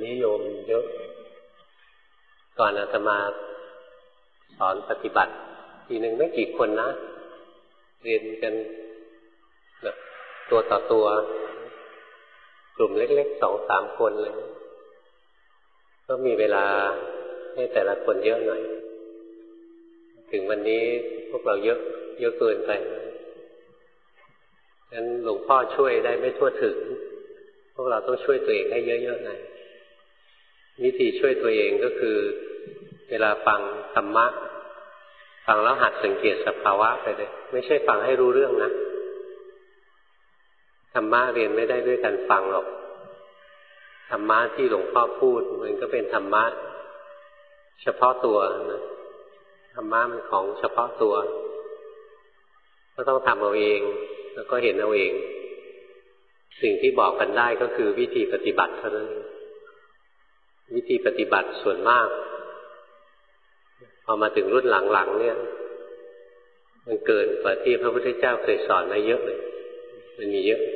นี้โยมเยอะก่อนอาตมาสอนปฏิบัติทีหนึ่งไม่กี่คนนะเรียนกันตัวต่อตัวกลุ่มเล็กๆ2-3 คนเลยก็มีเวลาให้แต่ละคนเยอะหน่อยถึงวันนี้พวกเราเยอะเกินไปงั้นหลวงพ่อช่วยได้ไม่ทั่วถึงพวกเราต้องช่วยตัวเองให้เยอะๆหน่อยวิธีช่วยตัวเองก็คือเวลาฟังธรรมะฟังแล้วหัดสังเกตสภาวะไปเลยไม่ใช่ฟังให้รู้เรื่องนะธรรมะเรียนไม่ได้ด้วยการฟังหรอกธรรมะที่หลวงพ่อพูดมันก็เป็นธรรมะเฉพาะตัวนะธรรมะมันของเฉพาะตัวก็ต้องทำเอาเองแล้วก็เห็นเอาเองสิ่งที่บอกกันได้ก็คือวิธีปฏิบัติเท่านั้นวิธีปฏิบัติส่วนมากพอมาถึงรุ่นหลังๆเนี่ยมันเกินกว่าที่พระพุทธเจ้าเคยสอนมาเยอะเลยมันมีเยอะ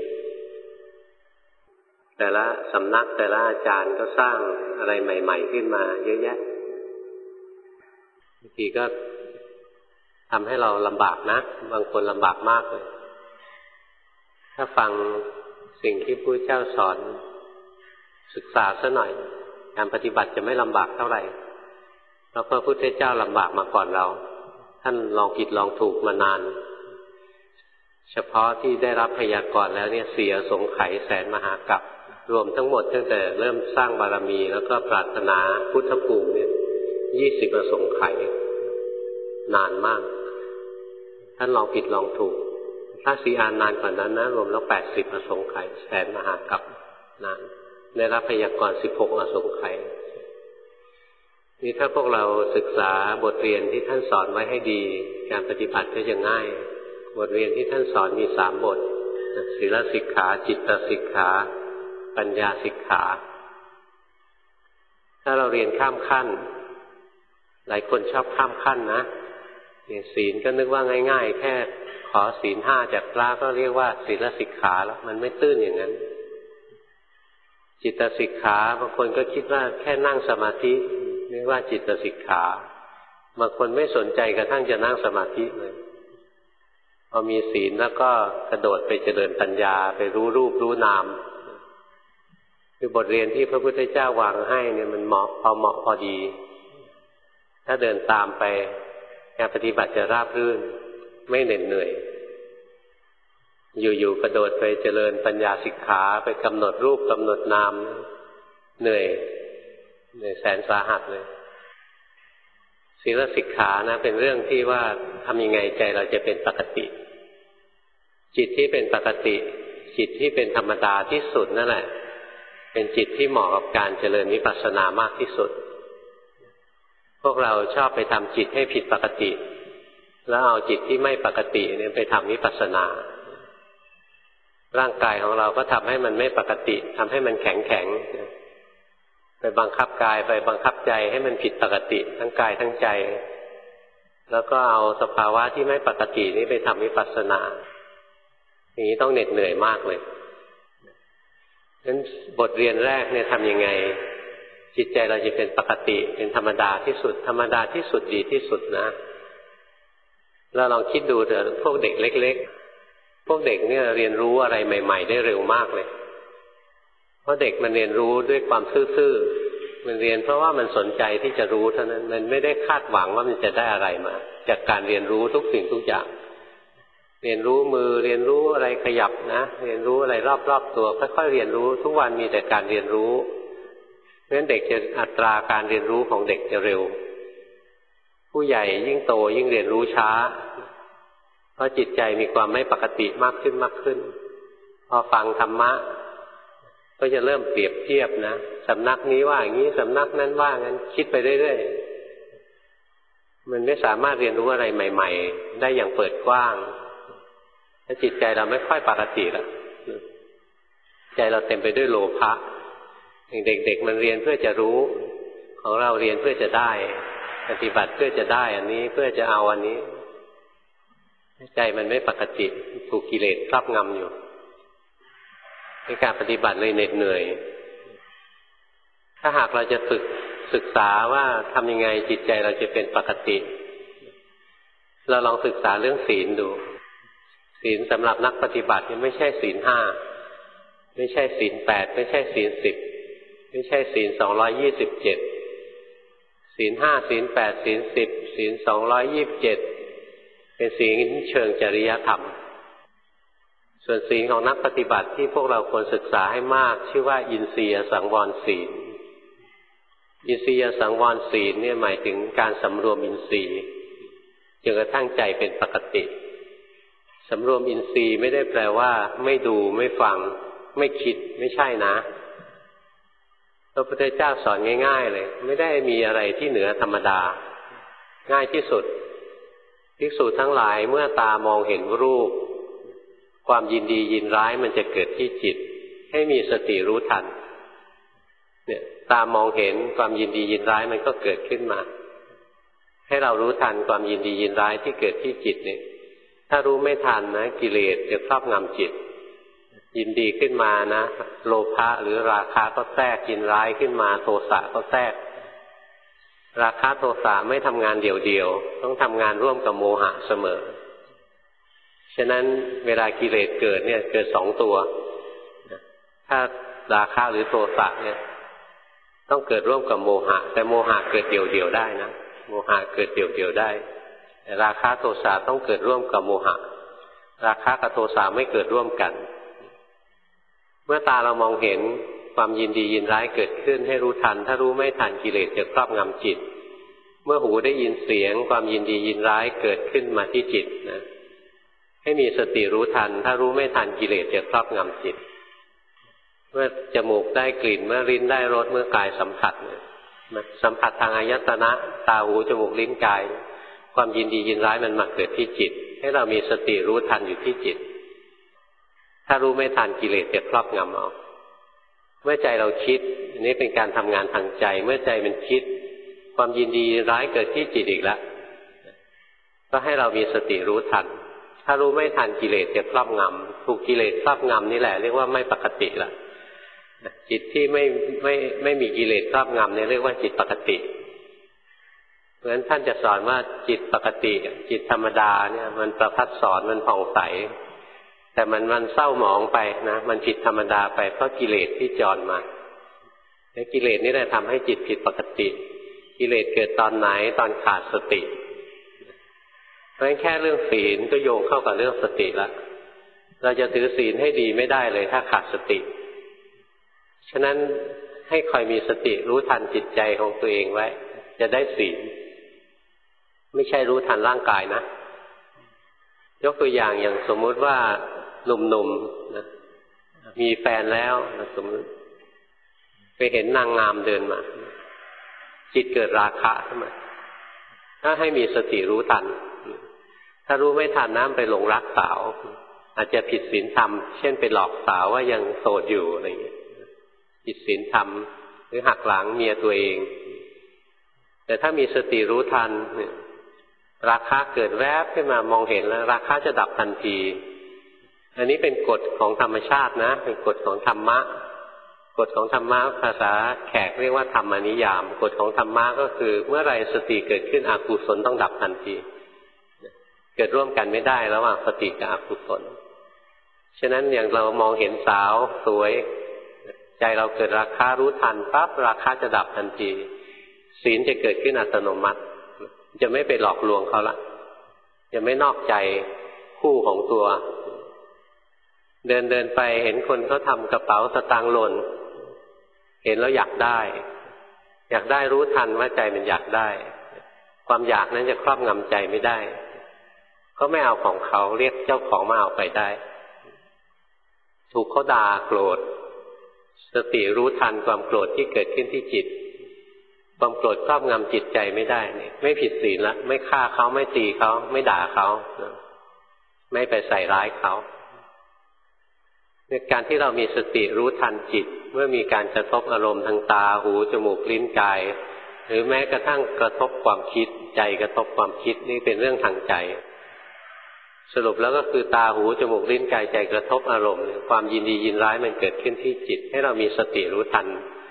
แต่ละสำนักแต่ละอาจารย์ก็สร้างอะไรใหม่ๆขึ้นมาเยอะแยะบางทีก็ทำให้เราลำบากนะบางคนลำบากมากเลยถ้าฟังสิ่งที่พระพุทธเจ้าสอนศึกษาซะหน่อยการปฏิบัติจะไม่ลำบากเท่าไหร่เพราะพระพุทธเจ้าลำบากมาก่อนเราท่านลองผิดลองถูกมานานเฉพาะที่ได้รับพยากรณ์แล้วเนี่ยเสียสงไขยแสนมหากัปรวมทั้งหมดตั้งแต่เริ่มสร้างบารมีแล้วก็ปรารถนาพุทธภูมิเนี่ย20 อสงไขยนานมากท่านลองผิดลองถูกถ้าสีอานนานกว่านั้นนะรวมแล้ว80 อสงไขยแสนมหากัปนานได้รับพยากรณ์16 อสงไขยนี่ถ้าพวกเราศึกษาบทเรียนที่ท่านสอนไว้ให้ดีการปฏิบัติก็จะง่ายบทเรียนที่ท่านสอนมี3 บทศีลสิกขาจิตสิกขาปัญญาสิกขาถ้าเราเรียนข้ามขั้นหลายคนชอบข้ามขั้นนะอย่างศีลก็นึกว่าง่ายๆแค่ขอศีล 5จากพระก็เรียกว่าศีลสิกขาแล้วมันไม่ตื้นอย่างนั้นจิตสิกขาบางคนก็คิดว่าแค่นั่งสมาธิเรียกว่าจิตสิกขาบางคนไม่สนใจกระทั่งจะนั่งสมาธิเลยพอมีศีลแล้วก็กระโดดไปเจริญปัญญาไปรู้รูปรู้นามคือบทเรียนที่พระพุทธเจ้าวางให้เนี่ยมันเหมาะพอดีถ้าเดินตามไปการปฏิบัติจะราบรื่นไม่เหน็ดเหนื่อยอยู่ๆกระโดดไปเจริญปัญญาสิกขาไปกำหนดรูปกำหนดนามเหนื่อยแสนสาหัสเลยศีลสิกขานะเป็นเรื่องที่ว่าทำยังไงใจเราจะเป็นปกติจิตที่เป็นปกติจิตที่เป็นธรรมดาที่สุดนั่นแหละเป็นจิตที่เหมาะกับการเจริญวิปัสสนามากที่สุดพวกเราชอบไปทำจิตให้ผิดปกติแล้วเอาจิตที่ไม่ปกติเนี่ยไปทำวิปัสสนาร่างกายของเราก็ทำให้มันไม่ปกติทำให้มันแข็งไปบังคับกายไปบังคับใจให้มันผิดปกติทั้งกายทั้งใจแล้วก็เอาสภาวะที่ไม่ปกตินี้ไปทำวิปัสสนาอย่างนี้ต้องเหน็ดเหนื่อยมากเลยฉะนั้นบทเรียนแรกเนี่ยทำยังไงจิตใจเราจะเป็นปกติเป็นธรรมดาที่สุดธรรมดาที่สุดดีที่สุดนะแล้วลองคิดดูเถอะพวกเด็กเล็กๆพวกเด็กเนี่ยเรียนรู้อะไรใหม่ๆได้เร็วมากเลยเพราะเด็กมันเรียนรู้ด้วยความซื่อๆมันเรียนเพราะว่ามันสนใจที่จะรู้เท่านั้นมันไม่ได้คาดหวังว่ามันจะได้อะไรมาจากการเรียนรู้ทุกสิ่งทุกอย่างเรียนรู้มือเรียนรู้อะไรขยับนะเรียนรู้อะไรรอบๆตัวค่อยๆเรียนรู้ทุกวันมีแต่การเรียนรู้เพราะฉะนั้นเด็กจะอัตราการเรียนรู้ของเด็กจะเร็วผู้ใหญ่ยิ่งโตยิ่งเรียนรู้ช้าเพราะจิตใจมีความไม่ปกติมากขึ้นพอฟังธรรมะก็จะเริ่มเปรียบเทียบนะสำนักนี้ว่าอย่างนี้สำนักนั้นว่างั้นคิดไปเรื่อยๆมันไม่สามารถเรียนรู้อะไรใหม่ๆได้อย่างเปิดกว้างถ้าจิตใจเราไม่ค่อยปกติละใจเราเต็มไปด้วยโลภะเด็กๆมันเรียนเพื่อจะรู้ของเราเรียนเพื่อจะได้ปฏิบัติเพื่อจะได้อันนี้เพื่อจะเอาอันนี้ใจมันไม่ปกติถูกกิเลสครอบงำอยู่ในการปฏิบัติเลยเหน็ดเหนื่อยถ้าหากเราจะศึกษาว่าทำยังไงจิตใจเราจะเป็นปกติเราลองศึกษาเรื่องศีลดูศีลสำหรับนักปฏิบัติไม่ใช่ศีล5ไม่ใช่ศีล8ไม่ใช่ศีล10ไม่ใช่ศีล227ศีล5ศีล8ศีล10ศีล227เป็นศีลเชิงจริยธรรมส่วนศีลของนักปฏิบัติที่พวกเราควรศึกษาให้มากชื่อว่าอินทรียสังวรศีลอินทรียสังวรศีลเนี่ยหมายถึงการสำรวมอินทรีย์จนกระทั่งใจเป็นปกติสำรวมอินทรีย์ไม่ได้แปลว่าไม่ดูไม่ฟังไม่คิดไม่ใช่นะพระพุทธเจ้าสอนง่ายๆเลยไม่ได้มีอะไรที่เหนือธรรมดาง่ายที่สุดภิกษุทั้งหลายเมื่อตามองเห็นรูปความยินดียินร้ายมันจะเกิดที่จิตให้มีสติรู้ทันเนี่ยตามองเห็นความยินดียินร้ายมันก็เกิดขึ้นมาให้เรารู้ทันความยินดียินร้ายที่เกิดที่จิตเนี่ยถ้ารู้ไม่ทันนะกิเลสจะครอบงำจิตยินดีขึ้นมานะโลภะหรือราคะก็แทรกยินร้ายขึ้นมาโทสะก็แทรกราคะโทสะไม่ทำงานเดี่ยวๆต้องทำงานร่วมกับโมหะเสมอฉะนั้นเวลากิเลสเกิดเนี่ยเกิด2ตัวถ้าราคะหรือโทสะเนี่ยต้องเกิดร่วมกับโมหะแต่โมหะเกิดเดี่ยวๆได้นะโมหะเกิดเดี่ยวๆได้แต่ราคะโทสะต้องเกิดร่วมกับโมหะราคะกับโทสะไม่เกิดร่วมกันเมื่อตาเรามองเห็นความยินดียินร้ายเกิดขึ้นให้รู้ทันถ้ารู้ไม่ทันกิเลสจะครอบงำจิตเมื่อหูได้ยินเสียงความยินดียินร้ายเกิดขึ้นมาที่จิตนะให้มีสติรู้ทันถ้ารู้ไม่ทันกิเลสจะครอบงำจิตเมื่อจมูกได้กลิ่นเมื่อลิ้นได้รสเมื่อกายสัมผัสสัมผัสทางอายตนะตาหูจมูกลิ้นกายความยินดียินร้ายมันมาเกิดที่จิตให้เรามีสติรู้ทันอยู่ที่จิตถ้ารู้ไม่ทันกิเลสจะครอบงำเอาเมื่อใจเราคิดอันนี้เป็นการทำงานทางใจเมื่อใจมันคิดความยินดีร้ายเกิดที่จิตอีกแล้วก็ให้เรามีสติรู้ทันถ้ารู้ไม่ทันกิเลสจะครอบงำถูกกิเลสครอบงำนี่แหละเรียกว่าไม่ปกติละจิตที่ไม่มีกิเลสครอบงำเนี่ยเรียกว่าจิตปกติเพราะฉะนั้นท่านจะสอนว่าจิตปกติจิตธรรมดาเนี่ยมันประภัสสอนมันผ่องใสแต่มันเศร้าหมองไปนะมันผิดธรรมดาไปเพราะกิเลสที่จรมาและกิเลสนี่แหละทำให้จิตผิดปกติกิเลสเกิดตอนไหนตอนขาดสติเพราะฉะนั้นแค่เรื่องศีลก็โยงเข้ากับเรื่องสติแล้วเราจะถือศีลให้ดีไม่ได้เลยถ้าขาดสติฉะนั้นให้คอยมีสติรู้ทันจิตใจของตัวเองไว้จะได้ศีลไม่ใช่รู้ทันร่างกายนะยกตัวอย่างสมมุติว่าหนุ่มๆนะมีแฟนแล้วนะสมมติไปเห็นนางงามเดินมาจิตเกิดราคะขึ้นมาถ้าให้มีสติรู้ทันถ้ารู้ไม่ทันน้ำไปหลงรักสาวอาจจะผิดศีลธรรมเช่นไปหลอกสาวว่ายังโสดอยู่อะไรอย่างเงี้ยผิดศีลธรรมหรือหักหลังเมียตัวเองแต่ถ้ามีสติรู้ทันราคะเกิดแวบขึ้นมามองเห็นแล้วราคะจะดับทันทีอันนี้เป็นกฎของธรรมชาตินะเป็นกฎของธรรมะกฎของธรรมะภาษาแขกเรียกว่าธรรมนิยามกฎของธรรมะก็คือเมื่อไรสติเกิดขึ้นอกุศลต้องดับทันทีเกิดร่วมกันไม่ได้ระหว่างสติกับอกุศลฉะนั้นอย่างเรามองเห็นสาวสวยใจเราเกิดราคะรู้ทันปั๊บราคะจะดับทันทีศีลจะเกิดขึ้นอัตโนมัติจะไม่ไปหลอกลวงเขาละจะไม่นอกใจคู่ของตัวเดินไปเห็นคนเขาทำกระเป๋าสตางค์หล่นเห็นแล้วอยากได้รู้ทันว่าใจมันอยากได้ความอยากนั้นจะครอบงำใจไม่ได้ก็ไม่เอาของเขาเรียกเจ้าของมาเอาไปได้ถูกเขาด่าโกรธสติรู้ทันความโกรธที่เกิดขึ้นที่จิตความโกรธครอบงำจิตใจไม่ได้นี่ไม่ผิดศีลละไม่ฆ่าเขาไม่ตีเขาไม่ด่าเขาไม่ไปใส่ร้ายเขาในการที่เรามีสติรู้ทันจิตเมื่อมีการกระทบอารมณ์ทางตาหูจมูกลิ้นกายหรือแม้กระทั่งกระทบความคิดใจกระทบความคิดนี่เป็นเรื่องทางใจสรุปแล้วก็คือตาหูจมูกลิ้นกายใจกระทบอารมณ์ความยินดียินร้ายมันเกิดขึ้นที่จิตให้เรามีสติรู้ทัน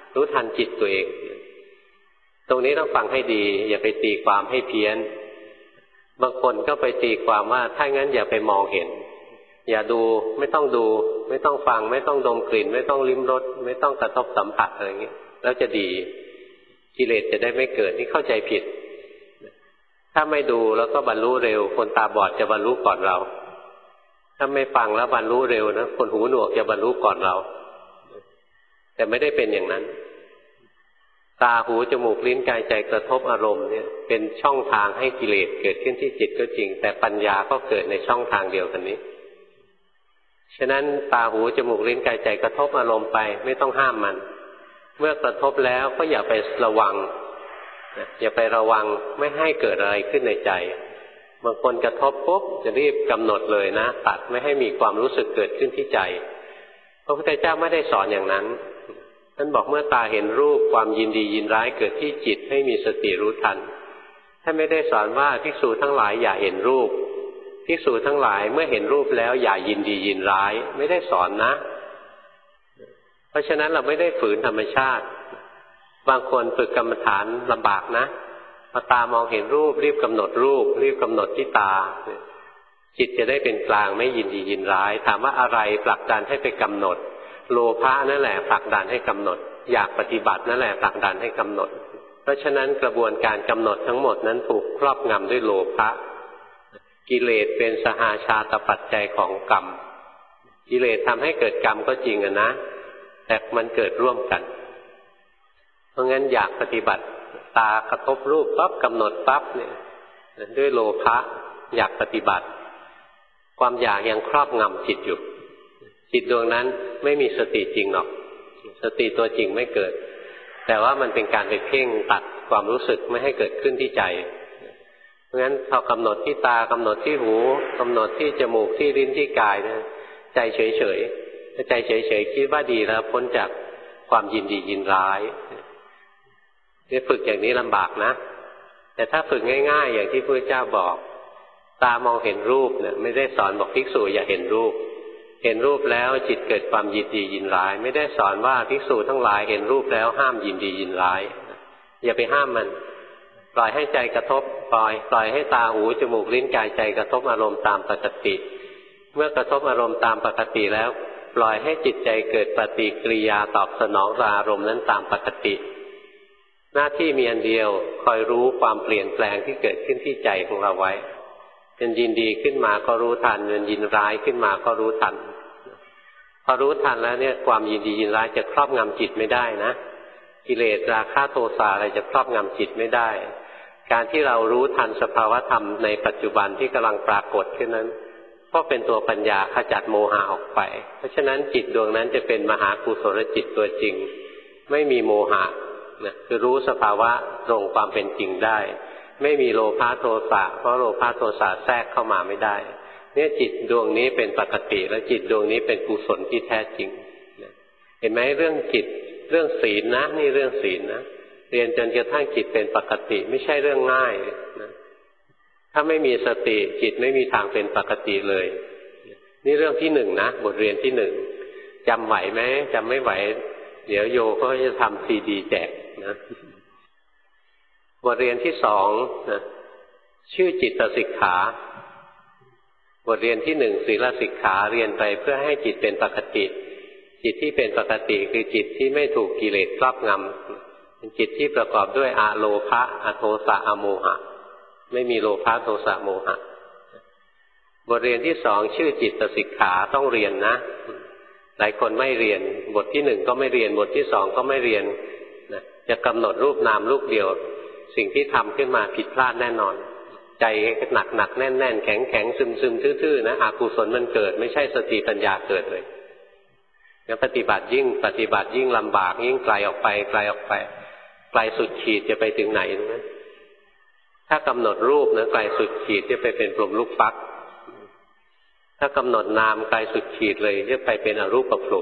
รู้ทันจิตตัวเองตรงนี้ต้องฟังให้ดีอย่าไปตีความให้เพี้ยนบางคนก็ไปตีความว่าถ้างั้นอย่าไปมองเห็นอย่าดูไม่ต้องดูไม่ต้องฟังไม่ต้องดมกลิ่นไม่ต้องลิ้มรสไม่ต้องกระทบสัมผัสอะไรอย่างนี้แล้วจะดีกิเลสจะได้ไม่เกิดที่เข้าใจผิดถ้าไม่ดูแล้วก็บรรลุเร็วคนตาบอดจะบรรลุก่อนเราถ้าไม่ฟังแล้วบรรลุเร็วนะคนหูหนวกจะบรรลุก่อนเราแต่ไม่ได้เป็นอย่างนั้นตาหูจมูกลิ้นกายใจกระทบอารมณ์เนี่ยเป็นช่องทางให้กิเลสเกิดขึ้นที่จิตก็จริงแต่ปัญญาก็เกิดในช่องทางเดียวกันนี้ฉะนั้นตาหูจมูกลิ้นกายใจกระทบอารมณ์ไปไม่ต้องห้ามมันเมื่อกระทบแล้วก็อย่าไประวังอย่าไประวังไม่ให้เกิดอะไรขึ้นในใจบางคนกระทบปุ๊บจะรีบกำหนดเลยนะตัดไม่ให้มีความรู้สึกเกิดขึ้นที่ใจพระพุทธเจ้าไม่ได้สอนอย่างนั้นท่านบอกเมื่อตาเห็นรูปความยินดียินร้ายเกิดที่จิตให้มีสติรู้ทันท่านไม่ได้สอนว่าภิกษุทั้งหลายอย่าเห็นรูปภิกษุทั้งหลายเมื่อเห็นรูปแล้วอย่ายินดียินร้ายไม่ได้สอนนะเพราะฉะนั้นเราไม่ได้ฝืนธรรมชาติบางคนฝึกกรรมฐานลำบากนะพอตามองเห็นรูปรีบกำหนดรูปรีบกำหนดที่ตาจิตจะได้เป็นกลางไม่ยินดียินร้ายถามว่าอะไรผลักดันให้ไปกำหนดโลภะนั่นแหละผลักดันให้กำหนดอยากปฏิบัตินั่นแหละผลักดันให้กำหนดเพราะฉะนั้นกระบวนการกำหนดทั้งหมดนั้นถูกครอบงำด้วยโลภะกิเลสเป็นสหาชาตปัจจัยของกรรมกิเลสทำให้เกิดกรรมก็จริงนะแต่มันเกิดร่วมกันเพราะงั้นอยากปฏิบัติตากระทบรูปปั๊บกำหนดปั๊บเนี่ยด้วยโลภะอยากปฏิบัติความอยากยังครอบงำจิตอยู่จิตดวงนั้นไม่มีสติจริงหรอกสติตัวจริงไม่เกิดแต่ว่ามันเป็นการไปเพ่งตัดความรู้สึกไม่ให้เกิดขึ้นที่ใจเพราะงั้นพอกำหนดที่ตากำหนดที่หูกำหนดที่จมูกที่ลิ้นที่กายเนี่ยใจเฉยๆถ้าใจเฉยๆคิดว่าดีแล้วพ้นจากความยินดียินร้ายนี่ฝึกอย่างนี้ลำบากนะแต่ถ้าฝึกง่ายๆอย่างที่พระเจ้าบอกตามองเห็นรูปเนี่ยไม่ได้สอนบอกภิกษุอย่าเห็นรูปเห็นรูปแล้วจิตเกิดความยินดียินร้ายไม่ได้สอนว่าภิกษุทั้งหลายเห็นรูปแล้วห้ามยินดียินร้ายอย่าไปห้ามมันปล่อยให้ใจกระทบปล่อยให้ตาหูจมูกลิ้นกายใจกระทบอารมณ์ตามปกติเมื่อกระทบอารมณ์ตามปกติแล้วปล่อยให้จิตใจเกิดปฏิกิริยาตอบสนองต่ออารมณ์นั้นตามปกติหน้าที่มีอันเดียวคอยรู้ความเปลี่ยนแปลงที่เกิดขึ้นที่ใจของเราไว้เป็นยินดีขึ้นมาก็รู้ทันเป็นยินร้ายขึ้นมาก็รู้ทันพอรู้ทันแล้วเนี่ยความยินดียินร้ายจะครอบงำจิตไม่ได้นะกิเลสราคะโทสะอะไรจะครอบงำจิตไม่ได้การที่เรารู้ทันสภาวธรรมในปัจจุบันที่กำลังปรากฏขึ้นนั้นก็เป็นตัวปัญญาขจัดโมหะออกไปเพราะฉะนั้นจิตดวงนั้นจะเป็นมหากุศลจิตตัวจริงไม่มีโมหะคือรู้สภาวะตรงความเป็นจริงได้ไม่มีโลภะโทสะเพราะโลภะโทสะแทรกเข้ามาไม่ได้เนี่ยจิตดวงนี้เป็นปกติและจิตดวงนี้เป็นกุศลที่แท้จริงเห็นไหมเรื่องจิตเรื่องศีลนะนี่เรื่องศีลนะเรียนจนกระทั่งจิตเป็นปกติไม่ใช่เรื่องง่ายนะถ้าไม่มีสติจิตไม่มีทางเป็นปกติเลยนี่เรื่องที่หนึ่งนะบทเรียนที่หนึ่งจำไหวไหมจำไม่ไหวเดี๋ยวโยก็จะทำซีดีแจกนะบทเรียนที่สองนะชื่อจิตสิกขาบทเรียนที่หนึ่งศีลสิกขาเรียนไปเพื่อให้จิตเป็นปกติจิตที่เป็นปกติคือจิตที่ไม่ถูกกิเลสครอบงำเป็นจิตที่ประกอบด้วยอโลภะอโทสะอโมหะไม่มีโลภะโทสะโมหะบทเรียนที่สองชื่อจิตสิกขาต้องเรียนนะหลายคนไม่เรียนบทที่หนึ่งก็ไม่เรียนบทที่สองก็ไม่เรียนนะจะกำหนดรูปนามรูปเดียวสิ่งที่ทำขึ้นมาผิดพลาดแน่นอนใจหนักแน่นแข็งซึมทื่อๆนะอกุศลมันเกิดไม่ใช่สติปัญญาเกิดเลยแล้วปฏิบัติยิ่งลำบากยิ่งไกลออกไปไกลสุดขีดจะไปถึงไหนนะถ้ากำหนดรูปนะไกลสุดขีดจะไปเป็นพรหมลูกฟักถ้ากำหนดนามไกลสุดขีดเลยจะไปเป็นอรูปพรหม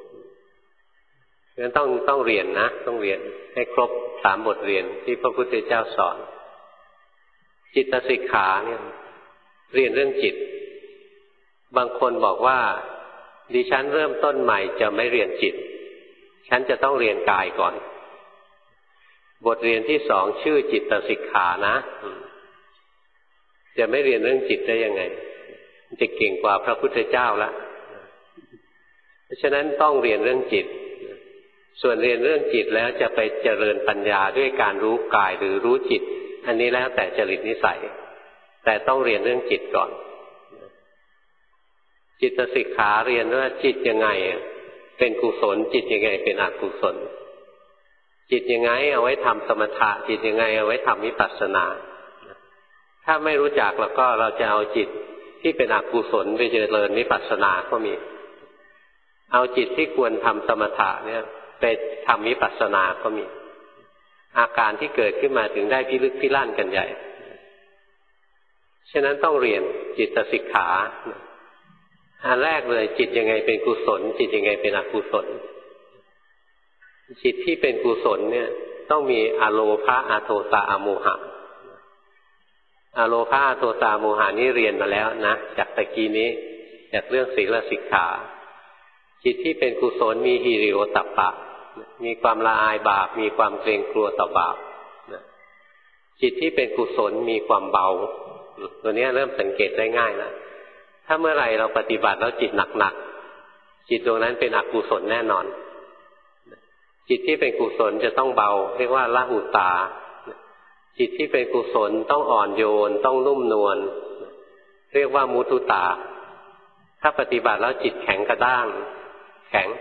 งั้นต้องเรียนนะต้องเรียนให้ครบ3บทเรียนที่พระพุทธเจ้าสอนจิตสิกขาเนี่ยเรียนเรื่องจิตบางคนบอกว่าดิฉันเริ่มต้นใหม่จะไม่เรียนจิตฉันจะต้องเรียนกายก่อนบทเรียนที่สองชื่อจิตสิกขานะจะไม่เรียนเรื่องจิตได้ยังไงจะเก่งกว่าพระพุทธเจ้าละเพราะฉะนั้นต้องเรียนเรื่องจิตส่วนเรียนเรื่องจิตแล้วจะไปเจริญปัญญาด้วยการรู้กายหรือรู้จิตอันนี้แล้วแต่จริตนิสัยแต่ต้องเรียนเรื่องจิตก่อนจิตสิกขาเรียนว่าจิตยังไงเป็นกุศลจิตยังไงเป็นอกุศลจิตยังไงเอาไว้ทำสมถะจิตยังไงเอาไว้ทำวิปัสสนาถ้าไม่รู้จักแล้วก็เราจะเอาจิตที่เป็นอกุศลไปเจริญวิปัสสนาก็มีเอาจิตที่ควรทำสมถะเนี่ยไปทำวิปัสสนาก็มีอาการที่เกิดขึ้นมาถึงได้พิลึกพิลั่นกันใหญ่ฉะนั้นต้องเรียนจิตสิกขาอันแรกเลยจิตยังไงเป็นกุศลจิตยังไงเป็นอกุศลจิตที่เป็นกุศลเนี่ยต้องมีอโลภะอโทสะอโมหะอโลภะอโทสะอโมหะนี่เรียนมาแล้วนะจากตะกี้นี้จากเรื่องศีลสิกขาจิตที่เป็นกุศลมีหิริโอตตัปปะมีความละอายบาปมีความเกรงกลัวต่อบาปจิตที่เป็นกุศลมีความเบาตัวนี้เริ่มสังเกตได้ง่ายแล้วถ้าเมื่อไหร่เราปฏิบัติแล้วจิตหนักๆจิตดวงนั้นเป็นอกุศลแน่นอนจิตที่เป็นกุศลจะต้องเบาเรียกว่าละหุตาจิตที่เป็นกุศลต้องอ่อนโยนต้องนุ่มนวลเรียกว่ามุทุตาถ้าปฏิบัติแล้วจิตแข็งกระด้างแข็ง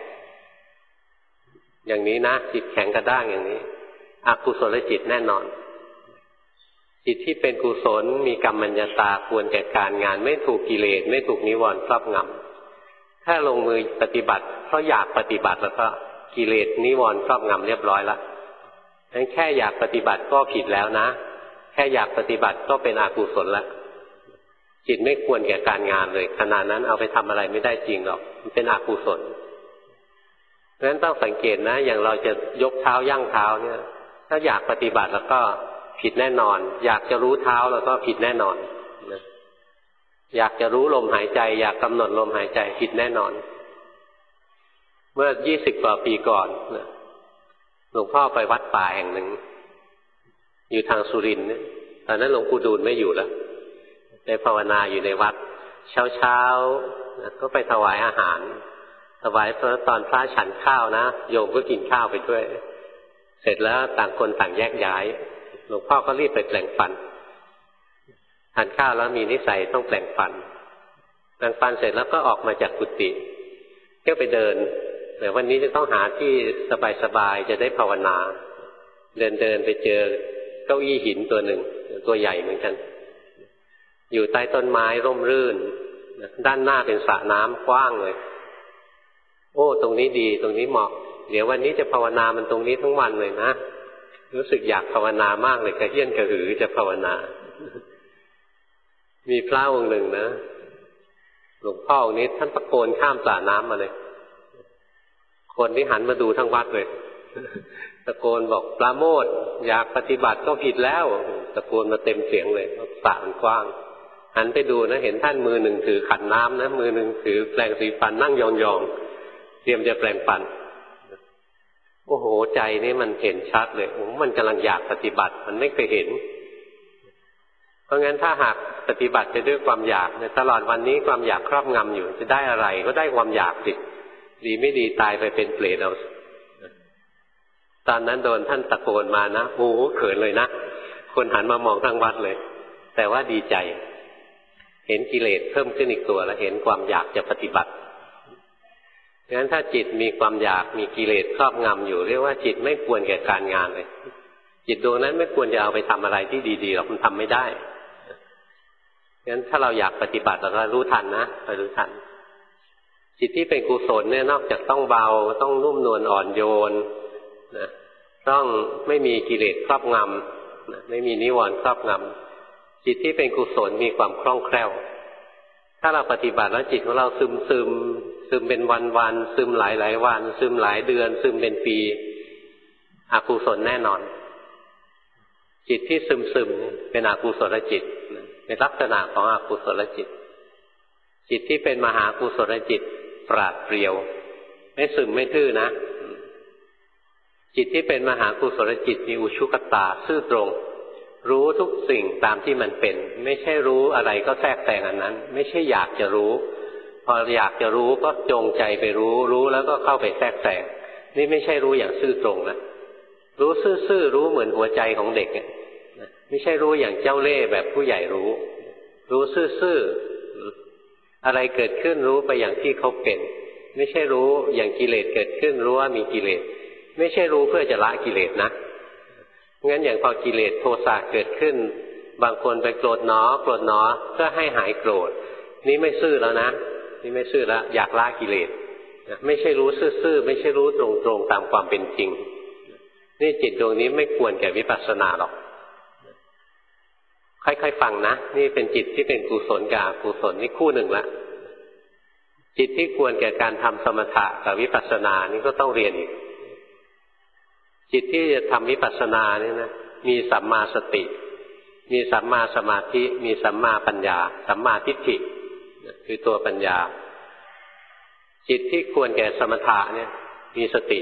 อย่างนี้นะจิตแข็งกระด้างอย่างนี้อกุศลจิตแน่นอนจิตที่เป็นกุศลมีกัมมัญญตาควรแก่การงานไม่ถูกกิเลสไม่ถูกนิวรณ์ครอบงำถ้าลงมือปฏิบัติเพราะอยากปฏิบัติแล้วก็กิเลสนิวรณ์ครอบงำเรียบร้อยแล้วงั้นแค่อยากปฏิบัติก็ผิดแล้วนะแค่อยากปฏิบัติก็เป็นอกุศลแล้วจิตไม่ควรแก่การงานเลยขณะนั้นเอาไปทำอะไรไม่ได้จริงหรอกมันเป็นอกุศลเพราะฉะนั้นต้องสังเกตนะอย่างเราจะยกเท้าย่างเท้าเนี่ยถ้าอยากปฏิบัติแล้วก็ผิดแน่นอนอยากจะรู้เท้าแล้วก็ผิดแน่นอนอยากจะรู้ลมหายใจอยากกำหนดลมหายใจผิดแน่นอนเมื่อ20 กว่าปีก่อนหลวงพ่อไปวัดป่าแห่งหนึ่งอยู่ทางสุรินทร์เนี่ยตอนนั้นหลวงปู่ดูลไม่อยู่แล้วไปภาวนาอยู่ในวัดเช้าก็ไปถวายอาหารถวายตอนพระฉันข้าวนะโยมก็กินข้าวไปด้วยเสร็จแล้วต่างคนต่างแยกย้ายหลวงพ่อก็รีบไปแปรงฟันทานข้าวแล้วมีนิสัยต้องแปรงฟันเสร็จแล้วก็ออกมาจากกุฏิก็ไปเดินแต่วันนี้จะต้องหาที่สบายๆจะได้ภาวนาเดินไปเจอเก้าอี้หินตัวหนึ่งตัวใหญ่เหมือนกันอยู่ใต้ต้นไม้ร่มรื่นด้านหน้าเป็นสระน้ำกว้างเลยโอ้ตรงนี้ดีตรงนี้เหมาะเดี๋ยววันนี้จะภาวนามันตรงนี้ทั้งวันเลยนะรู้สึกอยากภาวนามากเลยกระเฮี้ยนกระหือจะภาวนามีพระองค์หนึ่งนะหลวงพ่อองค์นี้ท่านตะโกนข้ามสระน้ำมาเลยคนที่หันมาดูทั้งวัดเลยตะโกนบอกปราโมทย์อยากปฏิบัติก็ผิดแล้วตะโกนมาเต็มเสียงเลยสระมันกว้างหันไปดูนะเห็นท่านมือหนึ่งถือขันน้ำนะมือหนึ่งถือแปรงสีฟันนั่งยองๆเตรียมจะแปรงฟันโอ้โหใจนี่มันเห็นชัดเลยโอ้มันกำลังอยากปฏิบัติมันไม่เคยเห็นเพราะงั้นถ้าหากปฏิบัติไปด้วยความอยากตลอดวันนี้ความอยากครอบงำอยู่จะได้อะไรก็ได้ความอยากสิดีไม่ดีตายไปเป็นเปรตเอาตอนนั้นโดนท่านตะโกนมานะโอ้เขินเลยนะคนหันมามองทั้งวัดเลยแต่ว่าดีใจเห็นกิเลสเพิ่มขึ้นอีกตัวแล้วเห็นความอยากจะปฏิบัติงั้นถ้าจิตมีความอยากมีกิเลสครอบงำอยู่เรียกว่าจิตไม่ควรแก่การงานเลยจิตดวงนั้นไม่ควรจะเอาไปทำอะไรที่ดีๆหรอกมันทำไม่ได้งั้นถ้าเราอยากปฏิบัติเราก็รู้ทันนะไปรู้ทันจิตที่เป็นกุศลเนี่ยนอกจากต้องเบาต้องนุ่มนวลอ่อนโยนนะต้องไม่มีกิเลสครอบงำนะไม่มีนิวรณ์ครอบงำจิตที่เป็นกุศลมีความคล่องแคล่วถ้าเราปฏิบัติแล้วจิตของเราซึมเป็นวันๆซึมหลายวันซึมหลายเดือนซึมเป็นปีอกุศลแน่นอนจิตที่ซึมเป็นอกุศลจิตเป็นลักษณะของอกุศลจิตจิตที่เป็นมหากุศลจิตปราดเปรียวไม่ซึมไม่ทื่อนะจิตที่เป็นมหากุศลจิตมีอุชุกตาซื่อตรงรู้ทุกสิ่งตามที่มันเป็นไม่ใช่รู้อะไรก็แทรกแต่งอันนั้นไม่ใช่อยากจะรู้พออยากจะรู้ก็จงใจไปรู้แล้วก็เข้าไปแทรกแต่งนี่ไม่ใช่รู้อย่างซื่อตรงนะรู้ซื่อๆรู้เหมือนหัวใจของเด็กไม่ใช่รู้อย่างเจ้าเล่ห์แบบผู้ใหญ่รู้ซื่อๆอะไรเกิดขึ้นรู้ไปอย่างที่เขาเป็นไม่ใช่รู้อย่างกิเลสเกิดขึ้นรู้ว่ามีกิเลสไม่ใช่รู้เพื่อจะละกิเลสนะงั้นอย่างพอกิเลสโทสะเกิดขึ้นบางคนไปโกรธหนอเพื่อให้หายโกรธนี่ไม่ซื่อแล้วนะนี่ไม่ซื่อแล้วอยากละกิเลสไม่ใช่รู้ซื่อๆไม่ใช่รู้ตรงๆตามความเป็นจริงนี่จิตดวงนี้ไม่ควรแก่วิปัสสนาหรอกค่อยๆฟังนะนี่เป็นจิตที่เป็นกุศลกับอกุศลนี่คู่หนึ่งละจิตที่ควรแก่การทำสมถะกับวิปัสสนานี่ก็ต้องเรียนอีกจิตที่จะทำวิปัสสนานี่นะมีสัมมาสติมีสัมมาสมาธิมีสัมมาปัญญาสัมมาทิฏฐิคือตัวปัญญาจิตที่ควรแก่สมถะเนี่ยมีสติ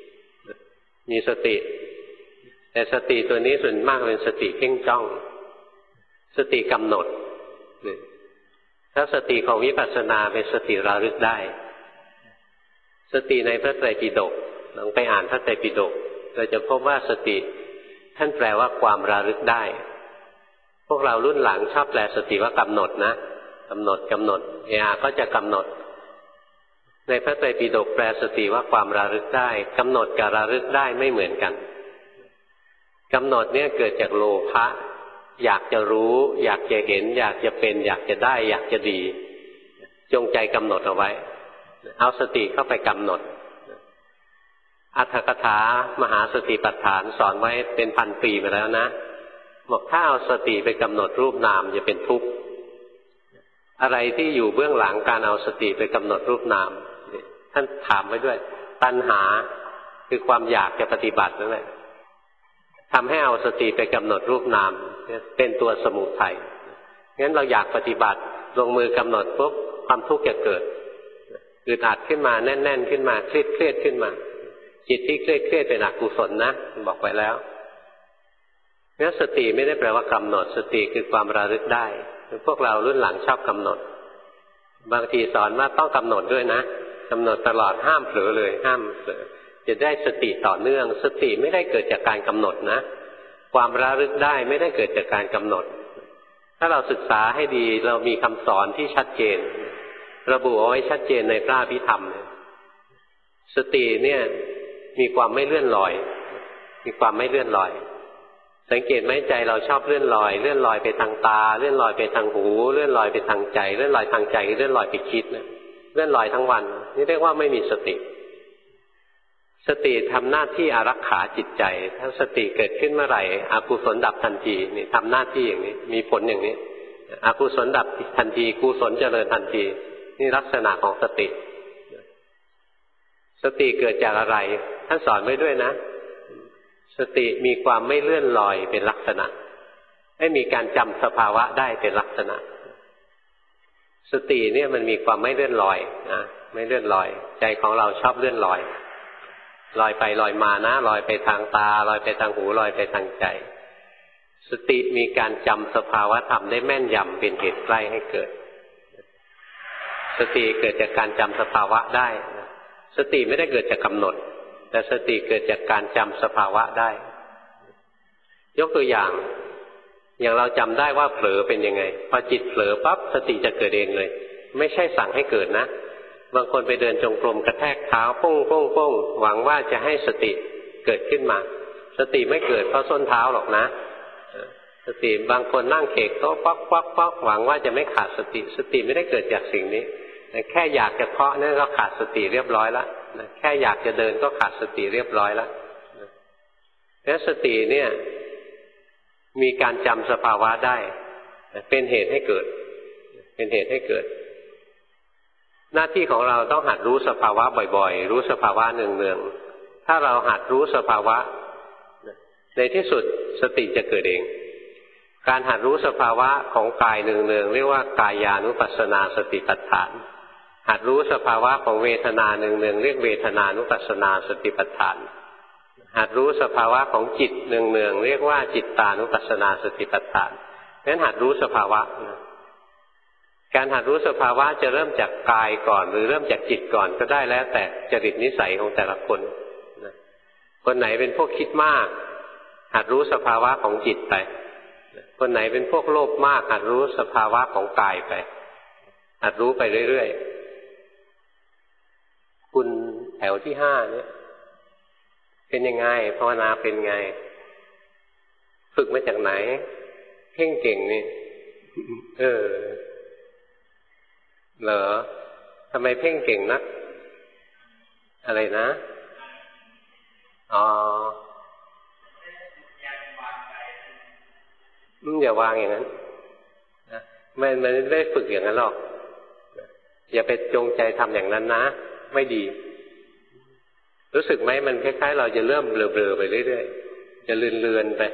แต่สติตัวนี้ส่วนมากเป็นสติเพ่งจ้องสติกำหนดถ้าสติของวิปัสสนาเป็นสติระลึกได้สติในพระไตรปิฎกลองไปอ่านพระไตรปิฎกเราจะพบว่าสติท่านแปลว่าความระลึกได้พวกเรารุ่นหลังชอบแปลสติว่ากำหนดนะกำหนดก็จะกำหนดในพระไตรปิฎกแปลสติว่าความระลึกได้กำหนดกับระลึกได้ไม่เหมือนกันกำหนดเนี่ยเกิดจากโลภะอยากจะรู้อยากจะเห็นอยากจะเป็นอยากจะได้อยากจะดีจงใจกำหนดเอาไว้เอาสติเข้าไปกำหนดอรรถกถามหาสติปัฏฐานสอนไว้เป็นพันปีมาแล้วนะบอกถ้าเอาสติไปกำหนดรูปนามจะเป็นทุกข์อะไรที่อยู่เบื้องหลังการเอาสติไปกำหนดรูปนามท่านถามไว้ด้วยตัณหาคือความอยากจะปฏิบัตินั่นแหละทำให้เอาสติไปกำหนดรูปนามเป็นตัวสมุทัยงั้นเราอยากปฏิบัติลงมือกำหนดปุ๊บความทุกข์จะเกิดอึดอัดขึ้นมาแน่นๆขึ้นมาเครียดขึ้นมาจิตที่เครียดเป็นอกุศลนะบอกไปแล้วงั้นสติไม่ได้แปลว่ากำหนดสติคือความระลึกได้พวกเรารุ่นหลังชอบกำหนดบางทีสอนว่าต้องกำหนดด้วยนะกำหนดตลอดห้ามเผลอเลยห้ามเผลอจะได้สติต่อเนื่องสติไม่ได้เกิดจากการกำหนดนะความระลึกได้ไม่ได้เกิดจากการกำหนดถ้าเราศึกษาให้ดีเรามีคำสอนที่ชัดเจนระบุเอาไว้ชัดเจนในพระอภิธรรมสติเนี่ยมีความไม่เลื่อนลอยมีความไม่เลื่อนลอยสังเกตไหมใจเราชอบเลื่อนลอยไปทางตาเลื่อนลอยไปทางหูเลื่อนลอยไปทางใจเลื่อนลอยทางใจเลื่อนลอยไปคิดนะเลื่อนลอยทั้งวันนี่เรียกว่าไม่มีสติสติทำหน้าที่อารักขาจิตใจถ้าสติเกิดขึ้นเมื่อไหร่อกุศลดับทันทีนี่ทำหน้าที่อย่างนี้มีผลอย่างนี้อกุศลดับทันทีกุศลเจริญทันทีนี่ลักษณะของสติสติเกิดจากอะไรท่านสอนไว้ด้วยนะสติมีความไม่เลื่อนลอยเป็นลักษณะไม่มีการจำสภาวะได้เป็นลักษณะสติเนี่ยมันมีความไม่เลื่อนลอยนะไม่เลื่อนลอยใจของเราชอบเลื่อนลอยลอยไปลอยมานะลอยไปทางตาลอยไปทางหูลอยไปทางใจสติมีการจำสภาวะธรรมได้แม่นยำเป็นเหตุใกล้ให้เกิดสติเกิดจากการจำสภาวะได้สติไม่ได้เกิดจากกำหนดแต่สติเกิดจากการจำสภาวะได้ยกตัวอย่างเราจำได้ว่าเผลอเป็นยังไงพอจิตเผลอปั๊บสติจะเกิดเองเลยไม่ใช่สั่งให้เกิดนะบางคนไปเดินจงกรมกระแทกเท้าป้งหวังว่าจะให้สติเกิดขึ้นมาสติไม่เกิดเพราะส้นเท้าหรอกนะสติบางคนนั่งเขกโต๊ะป๊อกหวังว่าจะไม่ขาดสติไม่ได้เกิดจากสิ่งนี้แค่อยากจะเคาะนั่นก็ขาดสติเรียบร้อยแล้วแค่อยากจะเดินก็ขาดสติเรียบร้อยแล้วแล้วสติเนี่ยมีการจำสภาวะได้เป็นเหตุให้เกิดหน้าที่ของเราต้องหัดรู้สภาวะบ่อยๆรู้สภาวะเนืองๆถ้าเราหัดรู้สภาวะในที่สุดสติจะเกิดเองการหัดรู้สภาวะของกายเนืองๆเรียกว่ากายานุปัสสนาสติปัฏฐานหัดรู้สภาวะของเวทนาเนืองๆเรียกเวทนานุปัสสนาสติปัฏฐานหัดรู้สภาวะของจิตเนืองๆเรียกว่าจิตตานุปัสสนาสติปัฏฐานงั้นหัดรู้สภาวะการหัดรู้สภาวะจะเริ่มจากกายก่อนหรือเริ่มจากจิตก่อนก็ได้แล้วแต่จริตนิสัยของแต่ละคนคนไหนเป็นพวกคิดมากหัดรู้สภาวะของจิตไปคนไหนเป็นพวกโลภมากหัดรู้สภาวะของกายไปหัดรู้ไปเรื่อยๆคุณแถวที่5เนี่ยเป็นยังไงภาวนาเป็นไงฝึกมาจากไหนเพ่งเก่งนี่เหรอทำไมเพ่งเก่งนักอะไรนะอย่าวางอย่างนั้นนะมันไม่ได้ฝึกอย่างนั้นหรอกอย่าไปจงใจทำอย่างนั้นนะไม่ดีรู้สึกไหมมันคล้ายๆเราจะเริ่มเบลอๆไปเรื่อยๆจะเลือนๆไป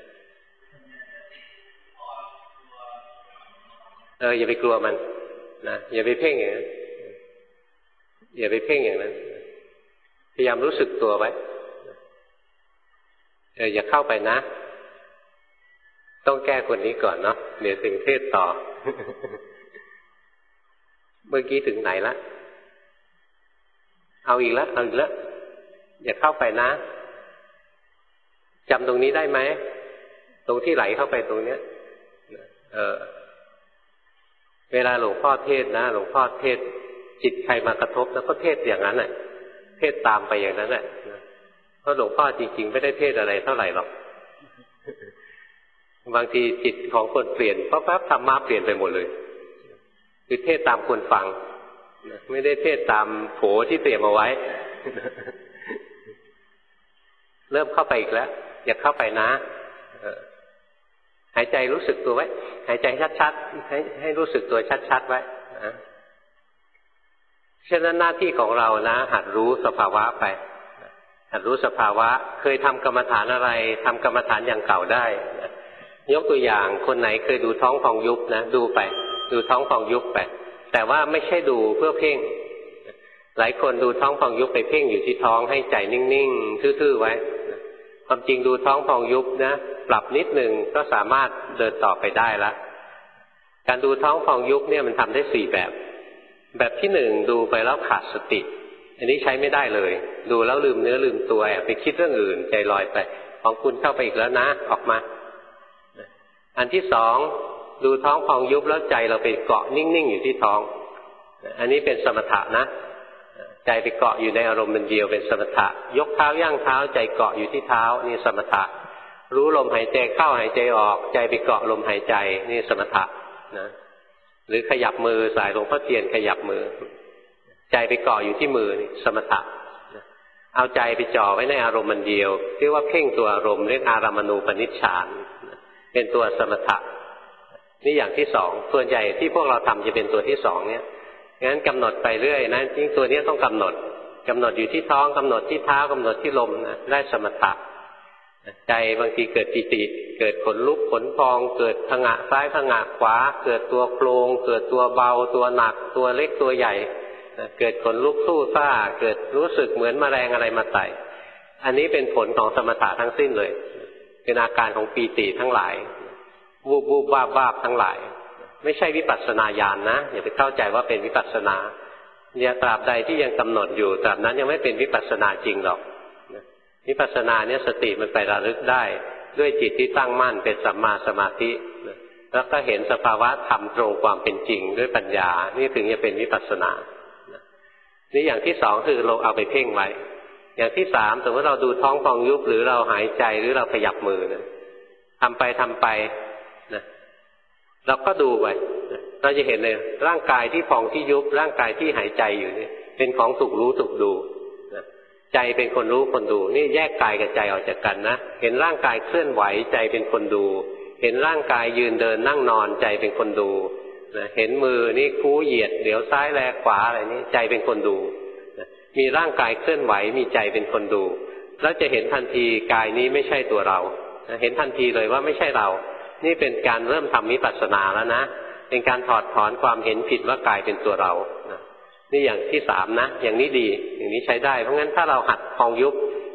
อย่าไปกลัวมันนะอย่าไปเพ่งอย่างนั้นอย่าไปเพ่งอย่างนั้นพยายามรู้สึกตัวไว้อย่าเข้าไปนะต้องแก้คนนี้ก่อนเนาะเดี๋ยวถึงเทศต่อ เมื่อกี้ถึงไหนละเอาอีกแล้วอย่าเข้าไปนะจำตรงนี้ได้ไหมตรงที่ไหลเข้าไปตรงเนี้ยเวลาหลวงพ่อเทศนะหลวงพ่อเทศจิตใครมากระทบแล้วก็เทศอย่างนั้นแหละเทศตามไปอย่างนั้นแหละเพราะหลวงพ่อจริงๆไม่ได้เทศอะไรเท่าไหร่หรอกบางทีจิตของคนเปลี่ยนเพราะธรรมะเปลี่ยนไปหมดเลยคือเทศตามคนฟังไม่ได้เทศตามโผที่เตรียมเอาไว้เริ่มเข้าไปอีกแล้วอย่าเข้าไปนะหายใจรู้สึกตัวไว้หายใจชัดๆให้รู้สึกตัวชัดๆไว้นะฉะนั้นหน้าที่ของเรานะหัดรู้สภาวะไปหัดรู้สภาวะเคยทำกรรมฐานอะไรทำกรรมฐานอย่างเก่าได้ยกตัวอย่างคนไหนเคยดูท้องพองยุบนะดูไปดูท้องพองยุบไปแต่ว่าไม่ใช่ดูเพื่อเพ่งหลายคนดูท้องพองยุบไปเพ่งอยู่ที่ท้องให้ใจนิ่งๆทื่อๆไว้ความจริงดูท้องพองยุบนะปรับนิดหนึ่งก็สามารถเดินต่อไปได้ละการดูท้องพองยุบเนี่ยมันทำได้4แบบที่1ดูไปแล้วขาดสติอันนี้ใช้ไม่ได้เลยดูแล้วลืมเนื้อลืมตัวไปคิดเรื่องอื่นใจลอยไปของคุณเข้าไปอีกแล้วนะออกมาอันที่2ดูท้องพองยุบแล้วใจเราไปเกาะนิ่งๆอยู่ที่ท้องอันนี้เป็นสมถะนะใจไปเกาะอยู่ในอารมณ์เดียวเป็นสมถะยกเท้าย่างเท้าใจเกาะอยู่ที่เท้านี่สมถะรู้ลมหายใจเข้าหายใจออกใจไปเกาะลมหายใจนี่สมถะนะหรือขยับมือสายหลวงพ่อเทียนขยับมือใจไปเกาะอยู่ที่มือนี่สมถะเอาใจไปจ่อไว้ในอารมณ์เดียวเรียกว่าเพ่งตัวอารมณ์เรียกอารามณูปนิชฌานเป็นตัวสมถะนี่อย่างที่2ส่วนใหญ่ที่พวกเราทำจะเป็นตัวที่2เนี่ยงั้นกำหนดไปเรื่อยนะจริงตัวนี้ต้องกำหนดอยู่ที่ท้องกำหนดที่เท้ากำหนดที่ลมนะได้สมถะใจบางทีเกิดปิติเกิดขนลุกขนพองเกิดผงะซ้ายผงะขวาเกิดตัวโครงเกิดตัวเบาตัวหนักตัวเล็กตัวใหญ่เกิดขนลุกสู้ซ่าเกิดรู้สึกเหมือนแมลงอะไรมาไต่อันนี้เป็นผลของสมถะทั้งสิ้นเลยเป็นอาการของปีติทั้งหลายวูบวูบวาบวาบทั้งหลายไม่ใช่วิปัสสนาญาณนะอย่าไปเข้าใจว่าเป็นวิปัสสนาเนี่ยตราบใดที่ยังกำหนดอยู่ตราบนั้นยังไม่เป็นวิปัสสนาจริงหรอกวิปัสสนาเนี่ยสติมันไประลึกได้ด้วยจิตที่ตั้งมั่นเป็นสัมมาสมาธิแล้วก็เห็นสภาวะธรรมตรงความเป็นจริงด้วยปัญญานี่ถึงจะเป็นวิปัสสนานี่อย่างที่2คือเราเอาไปเพ่งไว้อย่างที่3สมมติเราดูท้องพองยุบหรือเราหายใจหรือเราขยับมือนะทำไปนะเราก็ดูไปเราจะเห็นเลยร่างกายที่พองที่ยุบร่างกายที่หายใจอยู่นี่เป็นของถูกรู้ถูกดูนะใจเป็นคนรู้คนดูนี่แยกกายกับใจออกจากกันนะเห็นร่างกายเคลื่อนไหวใจเป็นคนดูเห็นร่างกายยืนเดินนั่งนอนใจเป็นคนดูนะเห็นมือนี่คู้เหยียดเดี๋ยวซ้ายแลขวาอะไรนี่ใจเป็นคนดูนะมีร่างกายเคลื่อนไหวมีใจเป็นคนดูแล้วจะเห็นทันทีกายนี้ไม่ใช่ตัวเรานะเห็นทันทีเลยว่าไม่ใช่เรานี่เป็นการเริ่มทำวิปัสสนาแล้วนะเป็นการถอดถอนความเห็นผิดว่ากายเป็นตัวเรานะนี่อย่างที่3นะอย่างนี้ดีอย่างนี้ใช้ได้เพราะงั้นถ้าเราหัดพองยุบ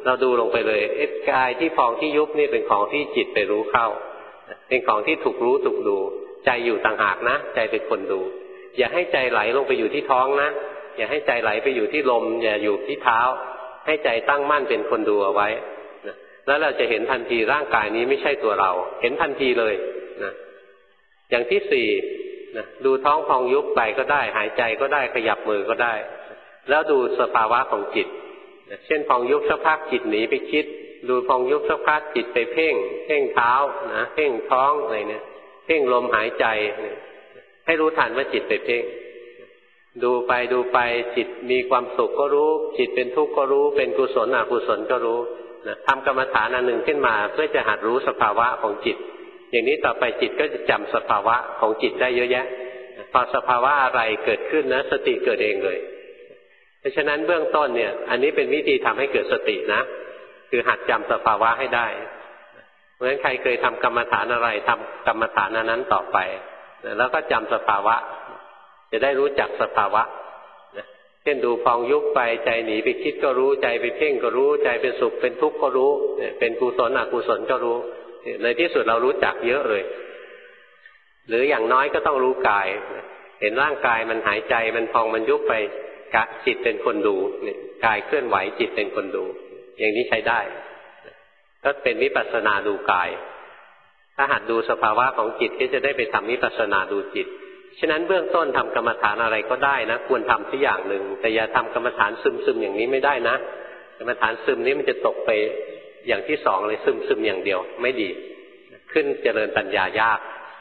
เราดูลงไปเลยกายที่พองที่ยุบนี่เป็นของที่จิตไปรู้เข้าเป็นของที่ถูกรู้ถูกดูใจอยู่ต่างหากนะใจเป็นคนดูอย่าให้ใจไหลลงไปอยู่ที่ท้องนะอย่าให้ใจไหลไปอยู่ที่ลมอย่าอยู่ที่เท้าให้ใจตั้งมั่นเป็นคนดูเอาไว้แล้วเราจะเห็นทันทีร่างกายนี้ไม่ใช่ตัวเราเห็นทันทีเลยนะอย่างที่สี่นะดูท้องพองยุบไปก็ได้หายใจก็ได้ขยับมือก็ได้แล้วดูสภาวะของจิตนะเช่นพองยุบสักพักจิตหนีไปคิดดูพองยุบสักพักจิตไปเพ่งเท้านะเพ่งท้องอะไรเนี่ยเพ่งลมหายใจให้รู้ทันว่าจิตไปเพ่งดูไปจิตมีความสุขก็รู้จิตเป็นทุกข์ก็รู้เป็นกุศลอกุศลก็รู้นะทำกรรมฐานอันหนึ่งขึ้นมาเพื่อจะหัดรู้สภาวะของจิตอย่างนี้ต่อไปจิตก็จะจำสภาวะของจิตได้เยอะแยะพอสภาวะอะไรเกิดขึ้นนะสติเกิดเองเลยเพราะฉะนั้นเบื้องต้นเนี่ยอันนี้เป็นวิธีทำให้เกิดสตินะคือหัดจำสภาวะให้ได้เพราะฉะนั้นใครเคยทำกรรมฐานอะไรทำกรรมฐานนั้นต่อไปแล้วก็จำสภาวะจะได้รู้จักสภาวะเช่นดูพองยุบไปใจหนีไปคิดก็รู้ใจไปเพ่งก็รู้ใจเป็นสุขเป็นทุกข์ก็รู้เป็นกุศลอกุศลก็รู้ในที่สุดเรารู้จักเยอะเลยหรืออย่างน้อยก็ต้องรู้กายเห็นร่างกายมันหายใจมันพองมันยุบไปจิตเป็นคนดูกายเคลื่อนไหวจิตเป็นคนดูอย่างนี้ใช้ได้ก็เป็นวิปัสสนาดูกายถ้าหัดดูสภาวะของจิตก็จะได้ไปทำวิปัสสนาดูจิตฉะนั้นเบื้องต้นทำกรรมฐานอะไรก็ได้นะควรทำสักอย่างหนึ่งแต่อย่าทำกรรมฐานซึมๆอย่างนี้ไม่ได้นะกรรมฐานซึมนี้มันจะตกไปอย่างที่สองเลยซึมๆอย่างเดียวไม่ดีขึ้นเจริญปัญญายาก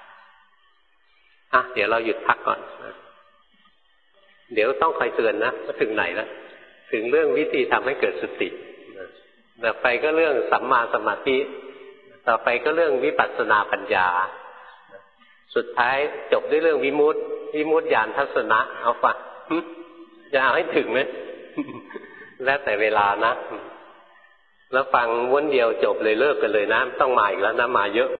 เดี๋ยวเราหยุดพักก่อนเดี๋ยวต้องคอยเตือนนะว่าถึงไหนแล้วถึงเรื่องวิธีทำให้เกิดสติต่อไปก็เรื่องสัมมาสมาธิต่อไปก็เรื่องวิปัสสนาปัญญาสุดท้ายจบด้วยเรื่องวิมุตติญาณทัศนะเอาป่ะจะเอาให้ถึงไหม แล้วแต่เวลานะแล้วฟังวนเดียวจบเลยเลิกกันเลยนะต้องมาอีกแล้วนะมาเยอะ